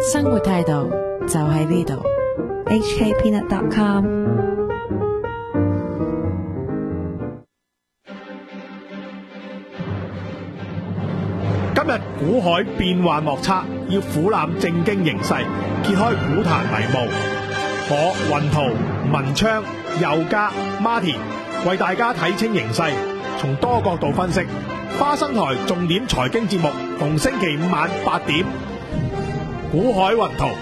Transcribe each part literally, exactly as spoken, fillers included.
生活態度就喺呢度。H K peanut dot com。 今日股海變幻莫測，要俯瞰政經形勢，揭開股壇迷霧。我雲圖、文昌、佑嘉、Martin 為大家睇清形勢，從多角度分析。花生台重點財經節目，逢星期五晚八點。股海雲圖。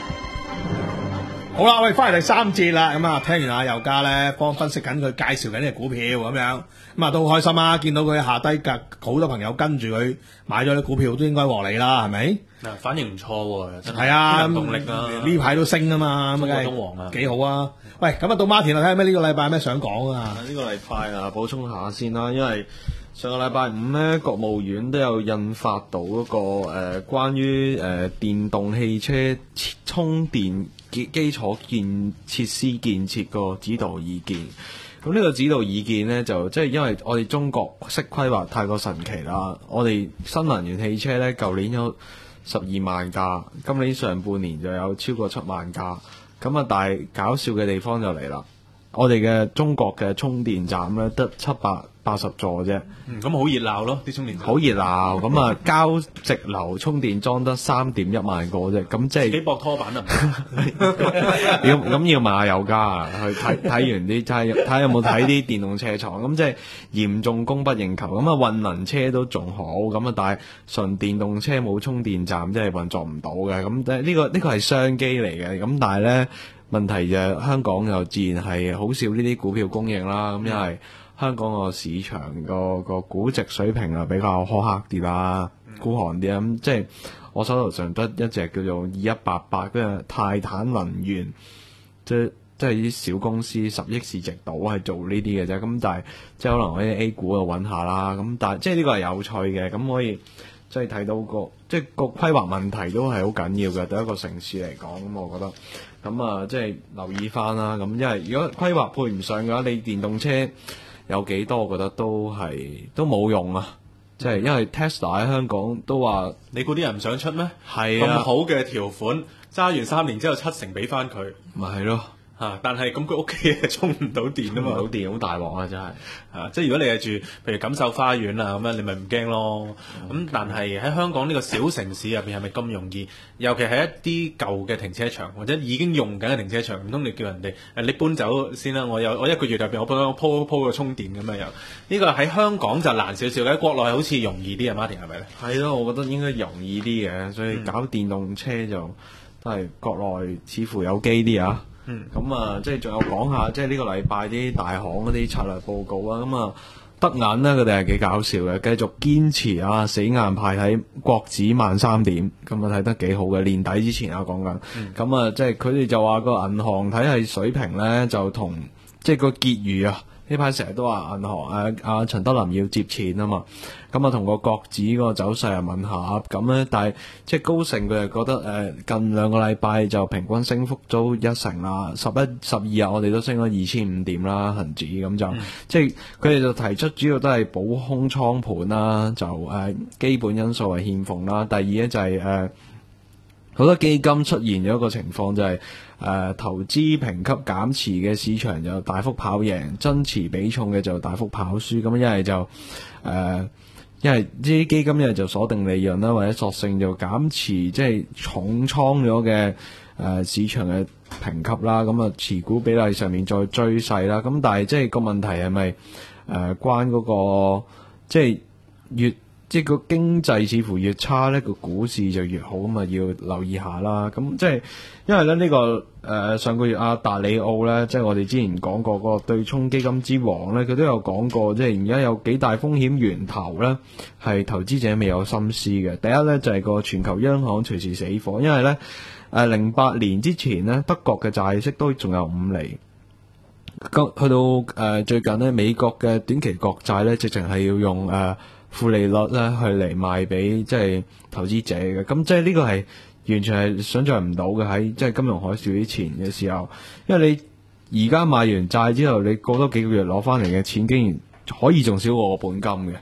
好啦，喂，翻嚟第三節啦，咁啊，聽完阿佑嘉咧，幫分析緊佢介紹緊呢隻股票咁樣，咁啊都好開心啊！見到佢下低格好多朋友跟住佢買咗啲股票，都應該獲利啦，係咪？ 嗱，反應唔錯喎，真係係啊， 動力啊， 呢排都升啊嘛，咁中國東王啊， 幾好啊！喂，咁啊到 Martin 啦，睇下咩呢個禮拜有咩想講啊？ 呢個禮拜啊，補充下先啦，因為上個禮拜五咧，國務院都有印發到嗰、那個誒、呃、關於誒、呃、電動汽車充電基基礎建設施建設個指導意見。咁呢個指導意見呢，就即係因為我哋中國式規劃太過神奇啦。我哋新能源汽車呢，舊年有十二萬架，今年上半年就有超過七萬架。咁啊，但係搞笑嘅地方就嚟啦，我哋嘅中國嘅充電站呢，得七百八十座啫。 嗯，咁好熱鬧咯，啲充電站好熱鬧。咁啊，交直流充電裝得三點一萬個啫。咁即係自己駁拖板啊？ 要咁要問下佑嘉啊，去睇睇完啲睇睇下有冇睇啲電動車廠。咁即係嚴重供不應求。咁啊，混能車都仲好。咁啊，但係純電動車冇充電站，即係運作唔到嘅。咁即係呢個呢個係商機嚟嘅。咁但係咧，問題就係香港又自然係好少呢啲股票供應啦。咁因為香港個市場個個估值水平啊比較苛刻啲啦，孤寒啲啊。咁即係我手頭上得一隻叫做二一八八，跟住泰坦能源，即係即係啲小公司十億市值度係做呢啲嘅啫。咁但係即係可能喺 A 股度揾下啦。咁但係即係呢個係有趣嘅，咁可以即係睇到個即係個規劃問題都係好緊要嘅，對一個城市嚟講。咁我覺得咁啊，即係留意翻啦。咁因為如果規劃配唔上嘅話，你電動車有幾多？我覺得都係都冇用啊！即係因為 Tesla 喺香港都話， 你估啲人唔想出咩？ 係啊， 咁好嘅條款，揸完三年之後七成俾翻佢， 咪係咯嚇！但係咁佢屋企係充唔到電啊嘛， 充唔到電好大鑊啊！真係啊！即係如果你係住譬如錦繡花園啊咁樣，你咪唔驚咯。咁、嗯、但係喺香港呢個小城市入邊係咪咁容易？尤其係一啲舊嘅停車場或者已經用緊嘅停車場，唔通你叫人哋誒你搬走先啦？我有我一個月入邊我幫我鋪鋪個充電咁樣又呢個喺香港就難少少嘅，喺國內好似容易啲啊？Martin 係咪咧？ 係咯，我覺得應該容易啲嘅，所以搞電動車就都係國內似乎有機啲啊。 嗯， 咁啊，即係仲有講下，即係呢個禮拜啲大行嗰啲策略報告啊，咁啊，德銀呢，佢哋係幾搞笑嘅，繼續堅持啊，死硬派喺國指萬三點，咁啊睇得幾好嘅，年底之前啊講緊，咁、嗯、啊，即係佢哋就話個銀行體系水平咧，就同即係個結餘啊。呢排成日都話銀行誒阿陳德霖要接錢啊嘛，咁啊同個國指個走勢啊問下咁咧，但係即係高盛佢係覺得誒、呃、近兩個禮拜就平均升幅都一成啦，十一十二日我哋都升咗二千五點啦，恒指咁就、嗯、即係佢哋就提出主要都係補空倉盤啦，就誒、呃、基本因素係欠奉啦，第二咧就係誒好多基金出現咗一個情況就係、是。誒、呃、投資評級減持嘅市場就大幅跑贏，增持比重嘅就大幅跑輸。咁一係就誒，一係啲基金一係就鎖定利潤啦，或者索性就減持，即係重倉咗嘅誒市場嘅評級啦。咁啊持股比例上面再追細啦。咁但係即係個問題係咪誒關嗰、嗰個即係越即係個經濟似乎越差咧，個股市就越好，咁啊要留意下啦。咁即係因為咧呢、呢個誒、呃、上個月阿達里奧咧，即係我哋之前講過個對沖基金之王咧，佢都有講過，即係而家有幾大風險源頭咧，係投資者未有心思嘅。第一咧就係、是、個全球央行隨時死火，因為咧誒零八年之前咧德國嘅債息都仲有五厘，咁去到誒、呃、最近咧美國嘅短期國債咧直情係要用誒。呃負利率咧去嚟賣俾即係投資者嘅，咁即係呢個係完全係想象唔到嘅，喺即係金融海嘯之前嘅時候，因為你而家買完債之後，你過多幾個月攞翻嚟嘅錢，竟然可以仲少過我本金嘅，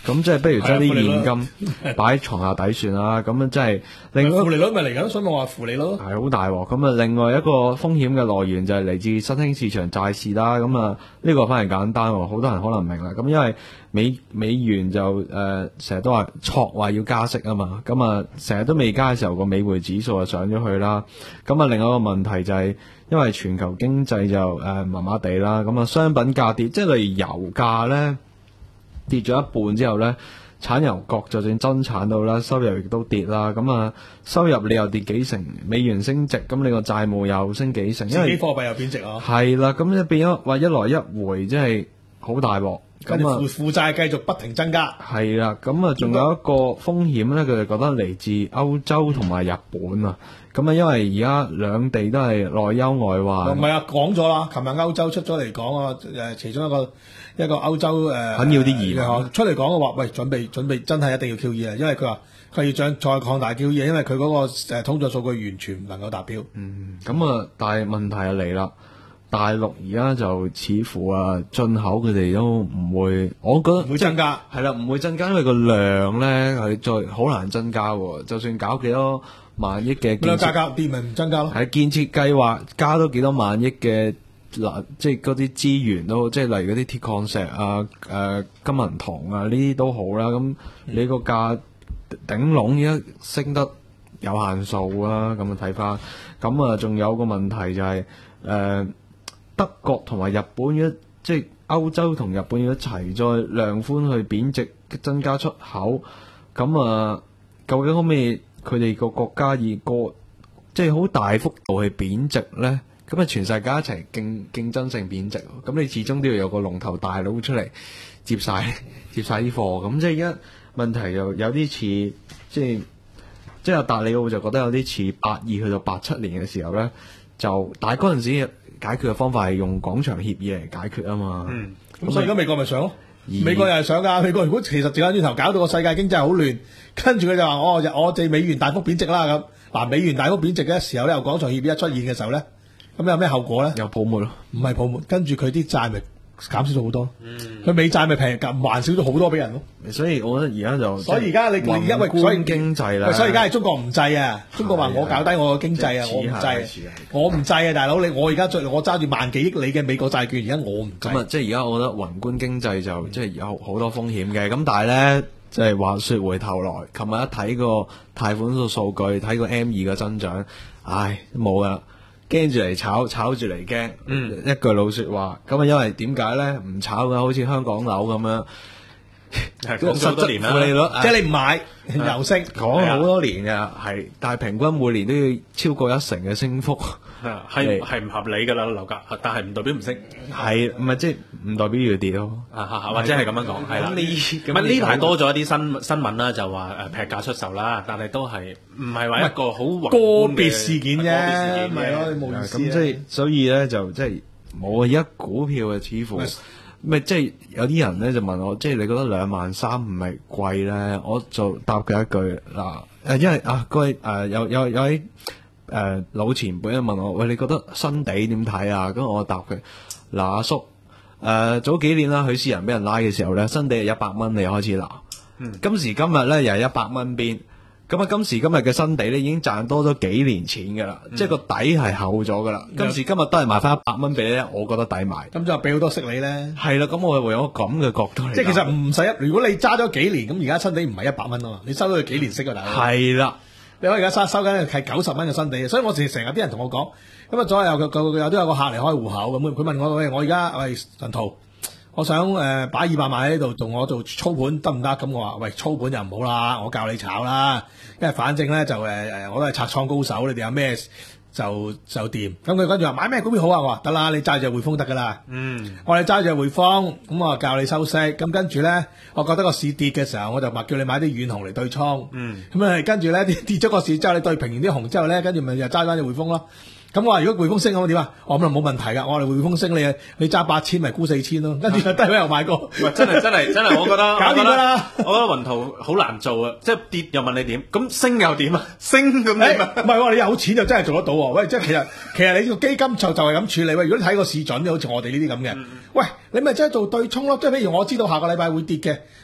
咁即係不如將啲現金擺喺床下底算啦。咁樣即係另外負利率咪嚟緊，所以咪話負利率咯。 係好大鑊。咁啊，另外一個風險嘅來源就係嚟自新興市場債市啦。咁啊，呢個反而簡單喎，好多人可能唔明啦。咁因為美美元就誒成日都話錯話要加息啊嘛。咁啊，成日都未加嘅時候，個美匯指數就上咗去啦。咁啊，另外一個問題就係因為全球經濟就誒麻麻地啦。咁啊，商品價跌，即係例如油價咧跌咗一半之後咧，產油國就算增產到啦，收入亦都跌啦。咁啊，收入你又跌幾成，美元升值，咁你個債務又升幾成，因為自己貨幣又貶值啊。 係啦，咁就變咗話一來一回，即係好大鑊。 跟住咁啊負負債繼續不停增加。 係啦，咁啊，仲有一個風險咧，佢哋覺得嚟自歐洲同埋日本啊。咁啊，因為而家兩地都係內憂外患。 唔係啊，講咗啦，琴日歐洲出咗嚟講啊，誒，其中一個一個歐洲誒， 肯要啲移民出嚟講嘅話，喂，準備準備真係一定要 Q E 啊，因為佢話佢要將再擴大 Q E，因為佢嗰個誒通脹數據完全唔能夠達標。 嗯，咁啊，但係問題就嚟啦。大陸而家就似乎啊進口佢哋都唔會，我覺得唔會增加， 係啦，唔會增加，因為個量咧係再好難增加喎。就算搞幾多萬億嘅建設， 價格跌咪唔增加咯。 係建設計劃加多幾多萬億嘅嗱，即係嗰啲資源都，即係例如嗰啲鐵礦石啊、誒、呃、金銀銅啊呢啲都好啦。咁你個價頂籠而家升得有限數啊，咁啊睇翻，咁啊仲有個問題就係、是、誒。呃德國同埋日本一即係歐洲同日本要一齊再量寬去貶值增加出口，咁啊究竟可唔可以佢哋個國家以個即係好大幅度去貶值咧？咁啊全世界一齊競競爭性貶值，咁你始終都要有個龍頭大佬出嚟接晒接晒啲貨，咁即係而家問題又有啲似即係即係達里奧就覺得有啲似八二去到八七年嘅時候咧，就但係嗰陣時解決嘅方法係用廣場協議嚟解決啊嘛。 嗯，咁所以而家美國咪想咯， 而美國又係想噶。美國如果其實轉翻轉頭搞到個世界經濟好亂，跟住佢就話我我哋美元大幅貶值啦咁。嗱，美元大幅貶值嘅時候咧，由廣場協議一出現嘅時候咧，咁有咩後果咧？ 有泡沫咯， 唔係泡沫，跟住佢啲債咪減少咗好多。嗯，佢美債咪平咁還少咗好多俾人咯。 所以我覺得而家就所以而家你你因為所以經濟啦， 所以而家係中國唔制啊！中國話我搞低我個經濟啊，我唔制，我唔制啊，大佬你我而家最我揸住萬幾億你嘅美國債券，而家我唔制。 咁啊，即係而家我覺得宏觀經濟就即係有好多風險嘅。咁但係咧，即係話說回頭來，琴日一睇個貸款數數據，睇個 M 二嘅增長，唉冇噶啦。驚住嚟炒，炒住嚟驚，嗯，一句老說話。咁啊，因為點解咧？唔炒嘅，好似香港樓咁樣， 講咗好多年啦， 負利率，即係你唔買又升， 講好多年嘅係，但係平均每年都要超過一成嘅升幅， 係係唔合理㗎啦樓價，但係唔代表唔升， 係唔係即係唔代表要跌咯？ 啊或者係咁樣講，係啦。咁呢呢排多咗一啲新新聞啦，就話誒劈價出售啦，但係都係唔係話一個好個別事件啫，咪咯，你冇意思。 咁即係所以咧就即係冇啊！而家股票啊，似乎。咪即係有啲人咧就問我，即係你覺得兩萬三唔係貴咧？我就答佢一句嗱，誒，因為啊，各位誒有有有位誒、呃、老前輩咧問我，喂，你覺得新地點睇啊？咁我答佢嗱，阿叔誒、呃、早幾年啦，許仕仁俾人拉嘅時候咧，新地係一百蚊你開始鬧，嗯、今時今日咧又係一百蚊邊。咁啊，今時今日嘅新地咧已經賺多咗幾年錢㗎啦，嗯、即係個底係厚咗㗎啦。嗯、今時今日都係賣翻一百蚊俾你咧，我覺得抵買。 咁就俾好多息你咧。係啦，咁我會有個咁嘅角度嚟。 即係其實唔使一，如果你揸咗幾年，咁而家新地唔係一百蚊啊嘛，你收咗佢幾年息啊大佬。係啦，你可以而家收收緊係九十蚊嘅新地，所以我成成日啲人同我講，咁啊左右有個有都有個客嚟開戶口咁，佢問我喂，我而家喂陳圖。我想誒擺二百萬喺度，同我做操盤得唔得？咁我話喂，操盤就唔好啦，我教你炒啦，因為反正咧就誒誒，我都係拆倉高手，你哋有咩就就掂。咁佢跟住話買咩股票好啊？我話得啦，你揸住匯豐得噶啦。嗯，我哋揸住匯豐，咁我教你收息。咁跟住咧，我覺得個市跌嘅時候，我就話叫你買啲軟紅嚟對倉。嗯，咁啊跟住咧跌跌咗個市之後，你對平完啲紅之後咧，跟住咪又揸翻隻匯豐咯。咁我話如果匯豐升咁點啊？我咁就冇問題噶。我話匯豐升你你揸八千咪沽四千咯，跟住低位又買過。 喂，真係真係真係，我覺得搞掂啦。 我覺得雲圖好難做啊，即係跌又問你點，咁升又點啊？升咁點啊？ 唔係喎，你有錢就真係做得到喎。喂，即係其實其實你個基金就就係咁處理。喂，如果你睇個市準，好似我哋呢啲咁嘅，嗯、喂，你咪即係做對沖咯。即係譬如我知道下個禮拜會跌嘅，喂。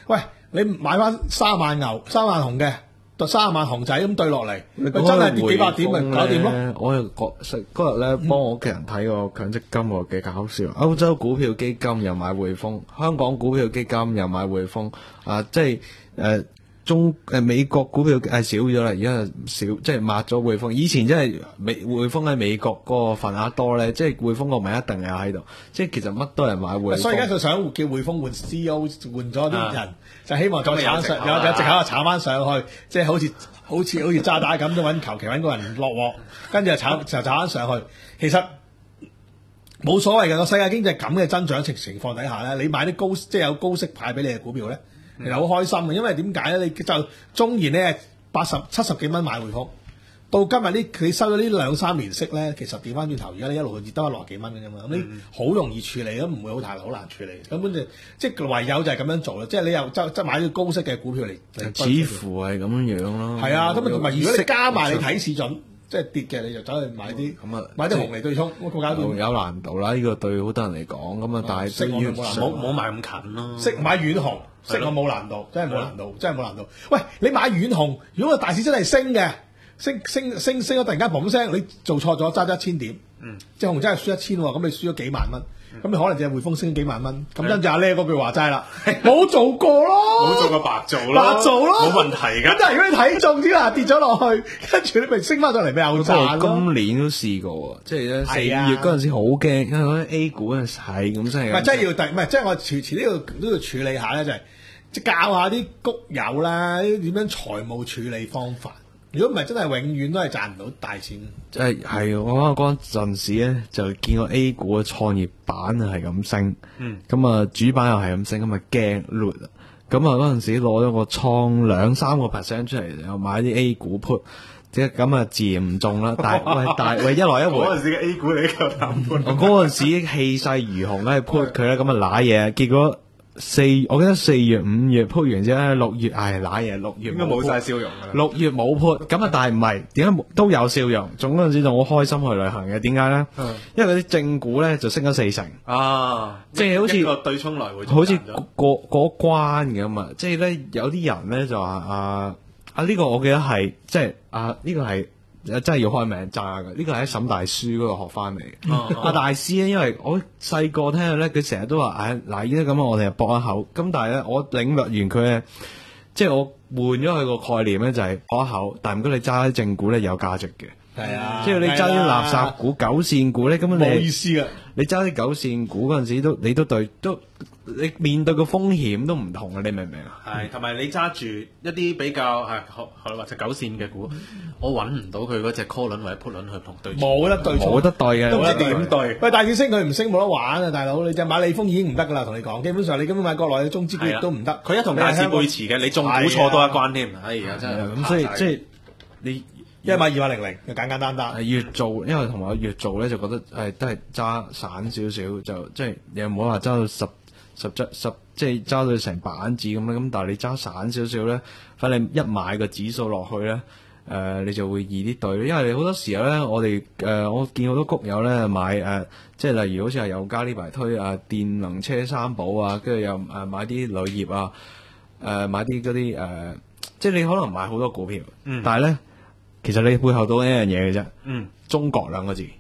你買翻三萬牛、三萬紅嘅，對三萬紅仔咁對落嚟，佢真係跌幾百點咪搞掂咯。 我又覺嗰日咧幫我屋企人睇個強積金喎，幾搞笑。歐洲股票基金又買匯豐，香港股票基金又買匯豐，啊，即係誒。呃中誒美國股票係少咗啦，而家少即係抹咗匯豐。以前真係美匯豐喺美國嗰個份額多咧，即係匯豐個名一定係喺度。即係其實乜都係買匯豐。 所以而家佢想叫匯豐換 C E O， 換咗啲人，啊、就希望再炒上，有有藉口炒翻上去，即係好似好似好似渣打咁，都揾求其揾個人落鑊，跟住就炒就炒翻上去。其實冇所謂嘅，個世界經濟咁嘅增長情情況底下咧，你買啲高即係有高息派俾你嘅股票咧。其實好開心嘅，因為點解咧？你就縱然咧八十七十幾蚊買匯豐，到今日呢佢收咗呢兩三年息咧，其實調翻轉頭，而家你一路跌得六十幾蚊嘅啫嘛。咁、嗯、你好容易處理，都唔會好大好難處理。根本就即係唯有就係咁樣做啦。即係你又即即買啲高息嘅股票嚟， 似乎係咁樣咯。 係啊，咁啊同埋如果你加埋你睇市準，即係跌嘅，你就走去買啲咁啊，買啲紅嚟對沖，我搞掂。 有難度啦，呢、這個對好多人嚟講咁啊，但係都要冇冇買咁近咯。 識買遠紅。識我冇難度，真係冇難度，真係冇難度。喂，你買遠紅，如果個大市真係升嘅，升升升升咗，突然間嘣聲，你做錯咗，揸咗一千點，嗯，隻紅真係輸一千喎，咁你輸咗幾萬蚊，咁、嗯、你可能就係匯豐升幾萬蚊，咁跟住阿叻嗰句話齋啦，冇做過咯， 冇做過白做咯， 白做咯，冇問題㗎。 咁但係如果你睇中啲啦，跌咗落去，跟住你咪升翻上嚟，咪又賺咯。 今年都試過，即係咧四月嗰陣時好驚，因為嗰啲 A 股嗰陣係咁真係。 唔係，真係要第，唔係，即係我遲遲呢度都要處理下咧，就係、是。即教下啲谷友啦，點樣財務處理方法。如果唔係，真係永遠都係賺唔到大錢。 即係係我啱啱嗰陣時咧，就見過 A 股嘅創業板啊係咁升，嗯，咁啊主板又係咁升，咁啊驚 load 啊，咁啊嗰陣時攞咗個倉兩三個 percent 出嚟，又買啲 A 股 put，即係咁啊自然唔中啦。但係喂，但係喂一來一回嗰陣時嘅 A 股你夠膽 put？ 我嗰陣時氣勢如虹咧 put 佢咧，咁啊揦嘢，結果。四，我記得四月、五月鋪完之後咧，六月唉揦嘢，六月應該冇晒笑容㗎啦。 六月冇鋪，咁啊但係唔係點解都有笑容？總嗰陣時就好開心去旅行嘅，點解咧？嗯、因為嗰啲正股咧就升咗四成啊， 即係好似個對沖來回， 好似過過關咁啊！即係咧有啲人咧就話啊啊呢、這個我記得係即係啊呢、這個係。真係要開名炸㗎，呢個係喺沈大書嗰度學翻嚟。阿、啊、大師咧，因為我細個聽佢咧，佢成日都話：，唉，嗱，依家咁我哋就搏一口。咁但係咧，我領略完佢咧，即係我換咗佢個概念咧，就係搏一口。但係如果你揸啲正股咧，有價值嘅。係啊，即係你揸啲垃圾股、九線股咧，根本你冇意思㗎。你揸啲九線股嗰陣時都，你都對都。你面對嘅風險都唔同啊！你明唔明啊？ 係，同埋你揸住一啲比較係或者九線嘅股，我揾唔到佢嗰隻 call 輪或者 put 輪去同對， 冇得對， 冇得對嘅， 都唔知點對。喂，大市升佢唔升冇得玩啊！大佬，你就買利豐已經唔得噶啦，同你講，基本上你根本買國內嘅中資股亦都唔得。 佢一同大市背馳嘅，你仲估錯多一關添。哎呀，真係咁，所以即係你一買二百零零，就簡簡單單。 越做，因為同埋我越做咧，就覺得誒都係揸散少少，就即係你又唔好話揸到十。十隻十即係揸到成板子咁咧，咁但係你揸散少少咧，反正一買個指數落去咧，誒、呃、你就會易啲對，因為你好多時候咧，我哋誒、呃、我見好多谷友咧買誒、呃，即係例如好似係友家呢排推啊電能車三寶啊，跟住又誒買啲鋁業啊，誒、呃、買啲嗰啲誒，即係你可能買好多股票，嗯、但係咧其實你背後都一樣嘢嘅啫，嗯，中國兩個字，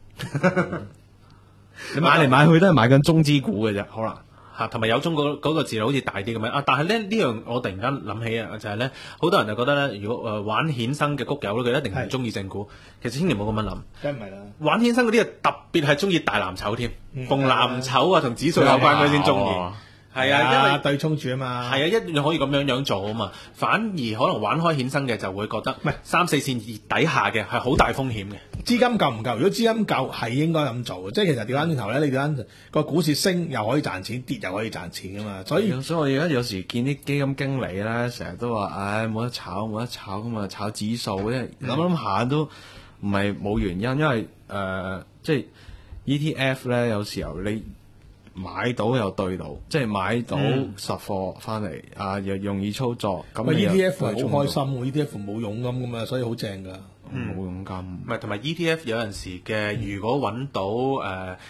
你買嚟買去都係買緊中資股嘅啫，可能。 嚇，同埋有中嗰嗰個字好似大啲咁樣啊！但係咧呢樣我突然間諗起啊，就係咧好多人就覺得咧，如果誒玩衍生嘅谷友咧，佢一定唔中意正股。其實千祈唔好咁樣諗， 梗唔係啦。玩衍生嗰啲啊，特別係中意大藍籌添，逢藍籌啊同指數有關嗰啲先中意。係啊，因為對沖住啊嘛。係啊，一樣可以咁樣樣做啊嘛。反而可能玩開衍生嘅就會覺得，唔係三四線底下嘅係好大風險嘅。資金夠唔夠？如果資金夠，係應該咁做嘅。即係其實調翻轉頭咧，你調翻個股市升又可以賺錢，跌又可以賺錢噶嘛。所以所以我而家有時見啲基金經理咧，成日都話：唉，冇得炒，冇得炒咁啊，炒指數。因為諗諗下都唔係冇原因，因為誒、呃，即係 E T F 咧，有時候你買到又對到，即係買到實貨翻嚟啊，又容易操作。咁 E T F 係好開心喎 ，E T F 冇佣金噶嘛，所以好正噶。 冇佣金， 唔係同埋 E T F 有陣時嘅，如果揾到誒、呃、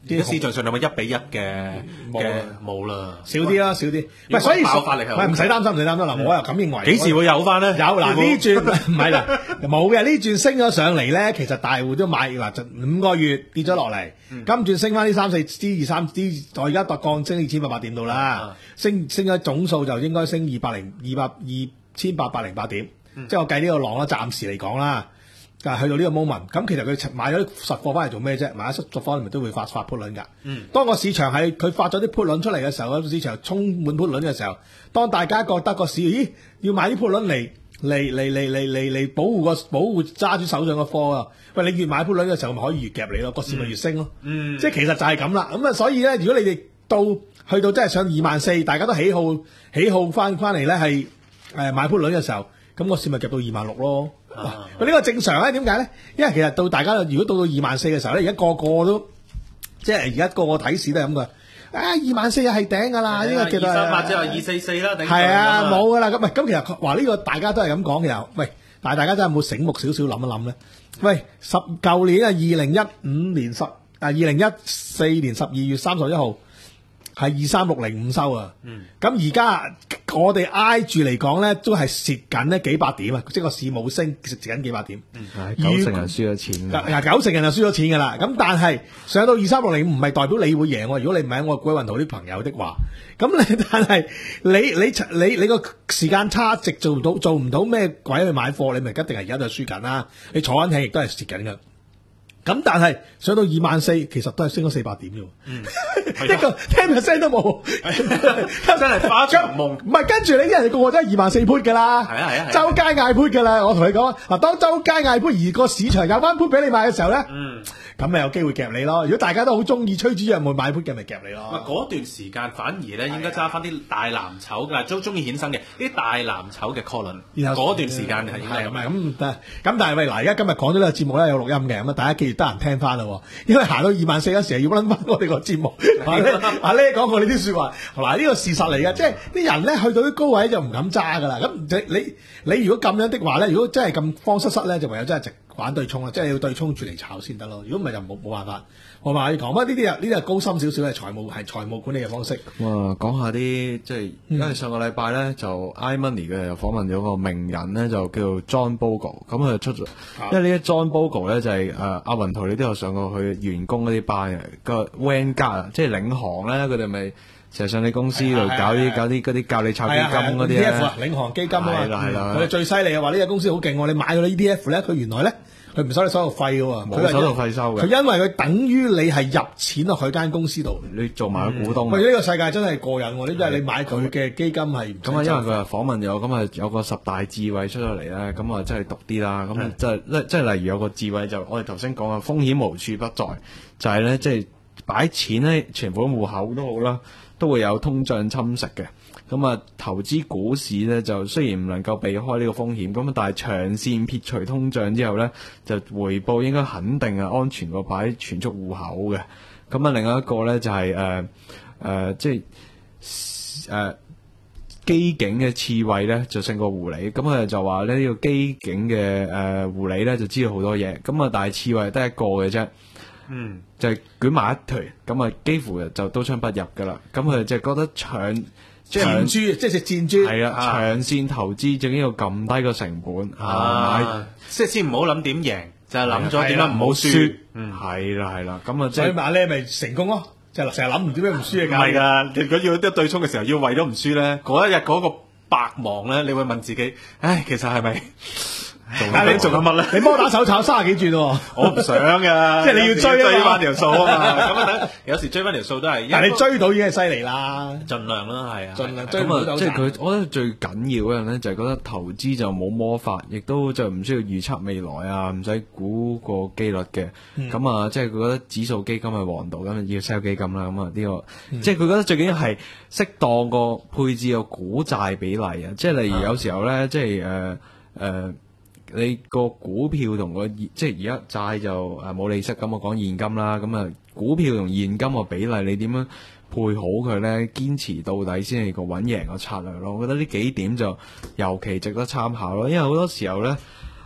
而家市場上有冇一比一嘅冇嘅啊冇啦， 少啲啦，少啲。唔係， 要所以爆發力係好唔係唔使擔心，唔使擔心。嗱，我又咁認為。 幾時會有翻咧？ 有嗱呢轉唔係啦，冇嘅呢轉升咗上嚟咧，其實大戶都買嗱，就五個月跌咗落嚟，今轉升翻呢三四支二三支，我而家特降升二千八百點度啦，升升咗總數就應該升二百零二百二千八百零八點，即係我計呢個浪啦，暫時嚟講啦。但係去到呢個 moment，咁其實佢買咗啲實貨翻嚟做咩啫？買咗實貨你咪都會發發 put 輪㗎。嗯，當個市場係佢發咗啲 put 輪出嚟嘅時候，個市場充滿 put 輪嘅時候，當大家覺得個市咦要買啲 put 輪嚟嚟嚟嚟嚟嚟嚟保護個保護揸住手上個貨啊！喂，你越買 put 輪嘅時候，咪可以越夾你咯，個市咪越升咯。嗯，即係其實就係咁啦。咁啊，所以咧，如果你哋到去到真係上二萬四，大家都喜好喜好翻翻嚟咧，係誒買 put 輪嘅時候，咁個市咪夾到二萬六咯。哇！呢、啊、個正常咧，點解咧？因為其實到大家如果到到二萬四嘅時候咧，而家個個都即係而家個個睇市都係咁噶。啊，二萬四又係頂噶啦，呢個叫做二三八即係二四四啦，頂係啊，冇噶啦。咁喂，咁其實話呢個大家都係咁講嘅又，喂，但係大家真係冇醒目少少諗一諗咧。喂，十舊年啊，二零一五年十啊，二零一四年十二月三十一號。係二三六零五收啊！咁而家我哋挨住嚟講咧，都係蝕緊呢幾百點啊！即係個市冇升，蝕緊幾百點。 嗯、九成人輸咗錢㗎。 九成人就輸咗錢㗎啦。咁但係上到二三六零五唔係代表你會贏喎。如果你唔係我鬼運圖啲朋友的話，咁你但係你你你你個時間差值做唔到做唔到咩鬼去買貨，你咪一定係而家就輸緊啦。你坐緊艇亦都係蝕緊㗎。咁但係上到二萬四，其實都係升咗四百點啫。嗯，一個 ten percent 都冇， 真係發場夢。 唔係跟住你啲人個個都係二萬四 put 噶啦。係啊係啊，周街嗌 put 噶啦。我同你講嗱，當周街嗌 put 而個市場有翻 put 俾你買嘅時候咧，嗯，咁咪有機會夾你咯。如果大家都好中意吹豬肉，買 put 嘅咪夾你咯。 嗰段時間反而咧應該揸翻啲大藍籌㗎，都中意衍生嘅啲大藍籌嘅 call 輪。然後嗰段時間係應該咁咁咁但係喂嗱，而家今日講咗呢個節目咧有錄音嘅，咁啊大家記住得閒聽翻啦。因為行到二萬四嗰時要揾翻我哋個節目。阿呢阿呢講過呢啲説話，嗱呢個事實嚟嘅，即係啲人咧去到啲高位就唔敢揸㗎啦。咁你你你如果咁樣的話咧，如果真係咁慌失失咧，就唯有真係直玩對沖啦，即係要對沖住嚟炒先得咯。如果唔係就冇冇辦法。我話你講乜呢啲啊？呢啲係高深少少嘅財務係財務管理嘅方式。 哇、嗯，講下啲即係，因為上個禮拜咧就 iMoney 嘅又訪問咗個名人咧，就叫做 John Bogle， 咁佢就出咗，啊、因為呢啲 John Bogle 咧就係誒阿雲圖，你都有上過去員工嗰啲班嘅個 Vanguard，即係領航咧，佢哋咪成日上你公司度搞啲搞啲嗰啲教你炒基金嗰啲咧。E T F 啊，領航基金啊嘛，係啦係啦，佢哋最犀利啊！話呢隻公司好勁喎，你買咗啲 E T F 咧，佢原來咧。佢唔收你手續費嘅喎， 冇手續費收嘅。 佢因為佢等於你係入錢落佢間公司度， 你做埋個股東。 喂、嗯，呢、這個世界真係過癮喎！呢啲係你買佢嘅基金係咁啊，因為佢係訪問咗，咁啊有個十大智慧出咗嚟咧，咁啊真係讀啲啦。咁啊即係即係例如有個智慧就我哋頭先講嘅風險無處不在，就係咧即係擺錢咧存款戶口都好啦，都會有通脹侵蝕嘅。咁啊，投資股市咧就雖然唔能夠避開呢個風險，咁啊，但係長線撇除通脹之後咧，就回報應該肯定係安全過擺存蓄戶口嘅。咁啊，另外一個咧就係誒誒，即係誒機警嘅刺猬咧就勝過狐狸。咁啊就話咧呢個機警嘅誒狐狸咧就知道好多嘢，咁啊但係刺猬得一個嘅啫。嗯，就係捲埋一團，咁啊幾乎就刀槍不入噶啦。咁佢就覺得長。 箭豬，即係隻箭豬。 係啦，長線投資最緊要撳低個成本啊，即係先唔好諗點贏，就係諗咗點樣唔好輸。 嗯，係啦係啦，咁啊即係。所以馬咧咪成功咯，就成日諗唔知咩唔輸嘅。 唔係㗎，如果要一對沖嘅時候，要為咗唔輸咧，嗰一日嗰個白忙咧，你會問自己，唉，其實係咪？ 但係你做緊乜咧？你摩打手炒三十幾轉喎， 我唔想噶， 即係你要追追翻條數啊嘛。咁啊等，有時追翻條數都係， 但係你追到已經係犀利啦。 盡量啦，係啊， 盡量追咁啊，即係佢，我覺得最緊要嗰樣咧，就係覺得投資就冇魔法，亦都就唔需要預測未來啊，唔使估個機率嘅。咁啊，即係佢覺得指數基金係王道，咁啊要 sell 基金啦。咁啊呢個，即係佢覺得最緊要係適當個配置個股債比例啊。即係例如有時候咧，即係誒誒。你個股票同個即係而家債就誒冇利息，咁我講現金啦，咁啊股票同現金個比例你點樣配好佢咧？堅持到底先係個穩贏個策略咯。我覺得呢幾點就尤其值得參考咯，因為好多時候咧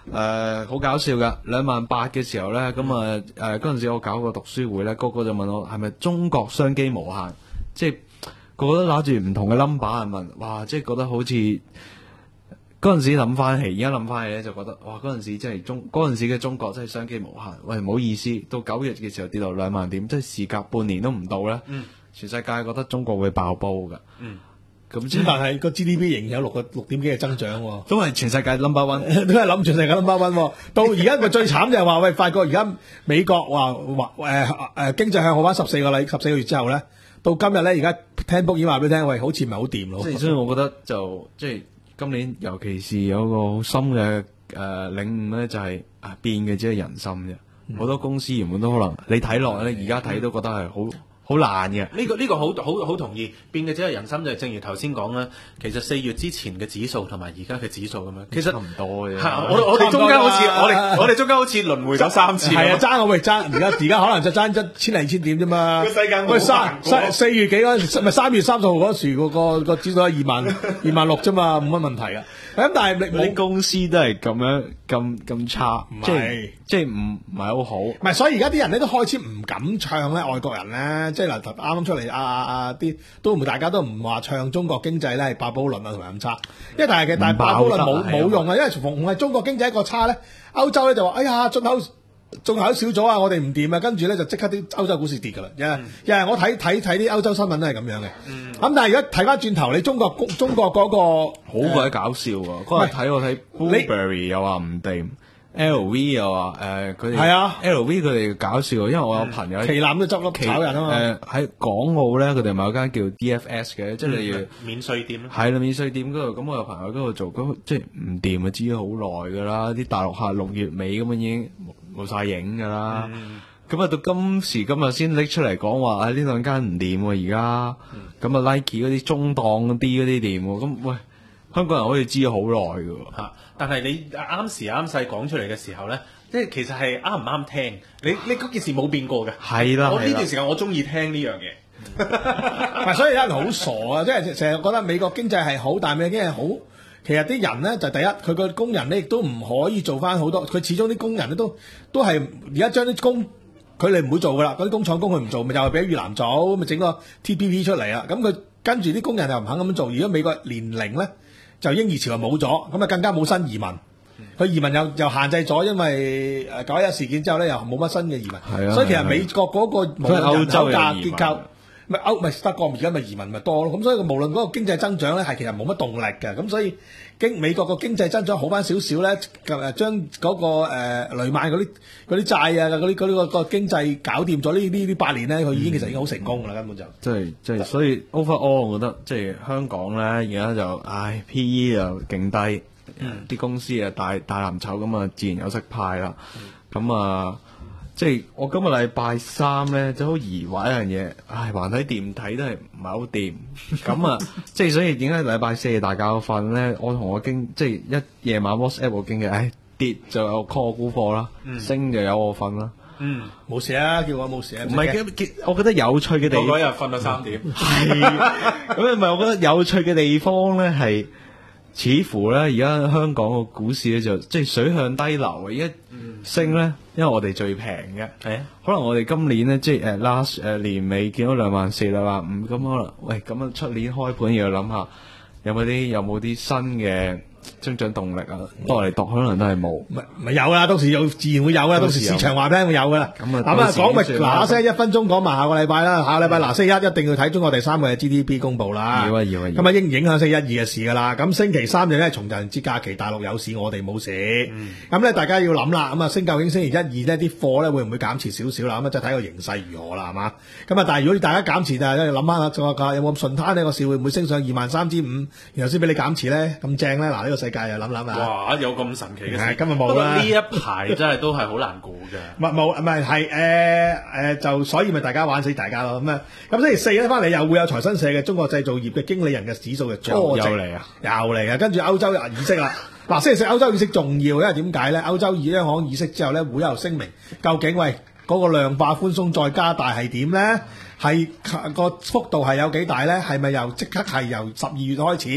誒好搞笑噶，兩萬八嘅時候咧，咁啊誒嗰陣時我搞個讀書會咧，個個就問我係咪中國商機無限，即係個個都攞住唔同嘅 number 嚟問，哇！即係覺得好似嗰陣時諗翻起，而家諗翻起咧就覺得哇！嗰陣時真係中嗰陣時嘅中國真係商機無限。喂，唔好意思，到九月嘅時候跌到兩萬點，即係時隔半年都唔到咧， 嗯、 全世界覺得中國會爆煲㗎。 嗯咁即但係個 G D P 仍然有六個六點幾嘅增長喎， 都係全世界 number one， 都係諗全世界 number one 喎。到而家個最慘就係話，喂，發覺而家美國話話誒誒經濟向好翻十四個禮十四個月之後咧，到今日咧，而家聽 book 已經話俾你聽，喂，好似唔係好掂咯。 即係所以我覺得就即係今年，尤其是有個好深嘅誒、呃、領悟咧，就係、是、啊變嘅只係人心啫。好、嗯、多公司原本都可能你睇落咧，而家睇都覺得係好。好難嘅， 呢個呢個好好好同意，變嘅只係人心，就係正如頭先講啦。其實四月之前嘅指數同埋而家嘅指數咁樣，其實差唔多嘅。 我我哋中間好似我哋我哋中間好似輪迴咗三次。 係啊，爭我喂爭，而家而家可能就爭一千零千點啫嘛。 個世界喂三三四月幾嗰陣，咪三月三十號嗰時個個個指數係二萬二萬六啫嘛，冇乜問題啊。咁但係你啲公司都係咁樣咁咁差，即係即係唔唔係好好。 唔係，所以而家啲人咧都開始唔敢唱咧，外國人咧，即係嗱啱啱出嚟啊啊啊啲，都唔大家都唔話唱中國經濟咧係爆煲論啊同埋咁差，因為但係嘅但係爆煲論冇冇用啊，因為逢係中國經濟一個差咧，歐洲咧就話哎呀進口進口少咗啊，我哋唔掂啊，跟住咧就即刻啲歐洲股市跌㗎啦，因為因為我睇睇睇啲歐洲新聞都係咁樣嘅。咁但係如果睇翻轉頭，你中國中國嗰個好鬼搞笑喎！嗰日睇我睇 Burberry 又話唔掂。L V 又話誒佢哋係啊 L V 佢哋搞笑，因為我有朋友旗艦都執笠炒人啊嘛。 誒喺港澳咧，佢哋咪有間叫 D F S 嘅，即係例如免稅店咯。 係啦，免稅店嗰度，咁我有朋友喺嗰度做，咁即係唔掂啊，知咗好耐噶啦。啲大陸客六月尾咁已經冇晒影噶啦。咁啊到今時今日先拎出嚟講話，誒呢兩間唔掂喎而家。咁啊 Nike 嗰啲中檔啲嗰啲掂喎，咁喂。香港人可以知咗好耐㗎喎， 嚇！但係你啱時啱勢講出嚟嘅時候咧，即係其實係啱唔啱聽？你你嗰件事冇變過嘅， 係啦。 我呢段時間我中意聽呢樣嘢， 唔係所以有人好傻啊！即係成日覺得美國經濟係好，但係美國經濟好，其實啲人咧就第一，佢個工人咧亦都唔可以做翻好多，佢始終啲工人咧都都係而家將啲工佢哋唔會做㗎啦，嗰啲工廠工佢唔做，咪又係俾越南做，咪整個 T P P 出嚟啦。咁佢跟住啲工人又唔肯咁樣做，如果美國年齡咧。就嬰兒潮又冇咗，咁啊更加冇新移民。佢移民又又限制咗，因為誒九一一事件之後咧，又冇乜新嘅移民。 係啊， 所以其實美國嗰個無論人口價結構，咪歐咪德國而家咪移民咪多咯。咁所以無論嗰個經濟增長咧，係其實冇乜動力嘅。咁所以經美國個經濟增長好翻少少咧，誒將嗰個誒雷曼嗰啲嗰啲債啊，嗰啲嗰啲個個經濟搞掂咗呢呢呢八年咧，佢已經其實已經好成功㗎啦，根本就。 即係即係，所以 overall 我覺得即係香港咧而家就唉 P E 又勁低，啲、嗯、公司啊大大藍籌咁啊，自然有息派啦。咁、嗯、啊，即係我今個禮拜三咧就好疑惑一樣嘢，唉，橫睇掂睇都係唔係好掂。咁啊，即係所以點解禮拜四大覺瞓咧？我同我經即係一夜晚 WhatsApp 我經嘅，唉跌就有 call 沽貨啦，嗯、升就有我瞓啦。 嗯，冇事啊，叫我冇事啊。 唔係嘅，我覺得有趣嘅地方， 我嗰日瞓到三點。 係咁，唔係我覺得有趣嘅地方咧，係似乎咧而家香港個股市咧就即係水向低流嘅，而家升咧，因為我哋最平嘅。係啊，可能我哋今年咧即係誒 last 誒年尾見到兩萬四、兩萬五，咁可能喂咁樣出年開盤要諗下有冇啲有冇啲新嘅增長動力啊，度嚟度可能都係冇， 咪咪有啦，到時有自然會有啦，到時市場話聽會有噶啦。咁啊，咁啊講咪嗱聲一分鐘講埋下個禮拜啦，下個禮拜嗱星期一一定要睇中國第三個嘅 G D P 公佈啦。 要啊要啊， 咁啊影唔影響星期一二嘅事噶啦。咁星期三就因為重陽節假期，大陸有市，我哋冇事。咁咧大家要諗啦，咁啊星究竟星期一二呢啲貨咧會唔會減持少少啦？咁啊就睇個形勢如何啦，係嘛？咁啊但係如果大家減持就係諗下個價有冇咁順攤呢個市會唔會升上二萬三千五，然後先俾你減持咧？咁正咧嗱呢個世界又諗諗啊！ 哇！有咁神奇嘅事， 今日冇啦。 呢一排真係都係好難估嘅。 唔冇唔係係誒誒，就所以咪大家玩死大家咯咁啊！咁星期四咧翻嚟又會有財新社嘅中國製造業嘅經理人嘅指數嘅初值又嚟啊， 又嚟啊！跟住歐洲議息啦。嗱，星期四歐洲議息重要，因為點解咧？歐洲央行議息之後咧，會有聲明，究竟喂嗰個量化寬鬆再加大係點咧？係個幅度係有幾大咧？係咪由即刻係由十二月開始？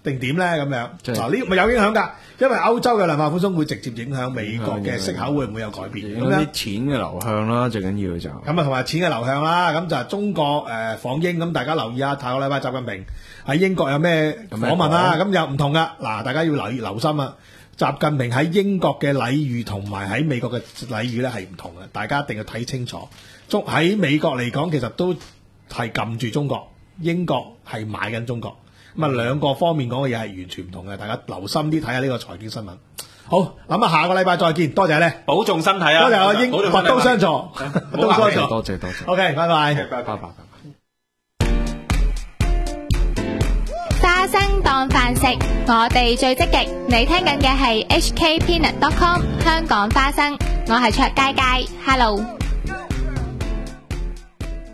定點咧咁樣？ 即係嗱呢咪有影響㗎，因為歐洲嘅量化寬鬆會直接影響美國嘅息口會唔會有改變咁樣影響啲。錢嘅流向啦，最緊要就咁啊，同埋錢嘅流向啦，咁就係中國誒、呃、訪英，咁大家留意下，下個禮拜習近平喺英國有咩訪問啦，咁有唔同噶，嗱，大家要留意留心啊！習近平喺英國嘅禮遇同埋喺美國嘅禮遇咧係唔同嘅，大家一定要睇清楚。中喺美國嚟講，其實都係撳住中國，英國係買緊中國，咁啊兩個方面講嘅嘢係完全唔同嘅，大家留心啲睇下呢個財經新聞。好，咁啊下個禮拜再見，多謝你， 保重身體啊！ 多謝我英保重身體拔刀相助，拔刀相助。 多謝多謝。 OK，拜拜。 拜拜拜拜。 花生當飯食，我哋最積極。你聽緊嘅係 H K Peanut dot com 香港花生，我係卓佳佳 ，Hello。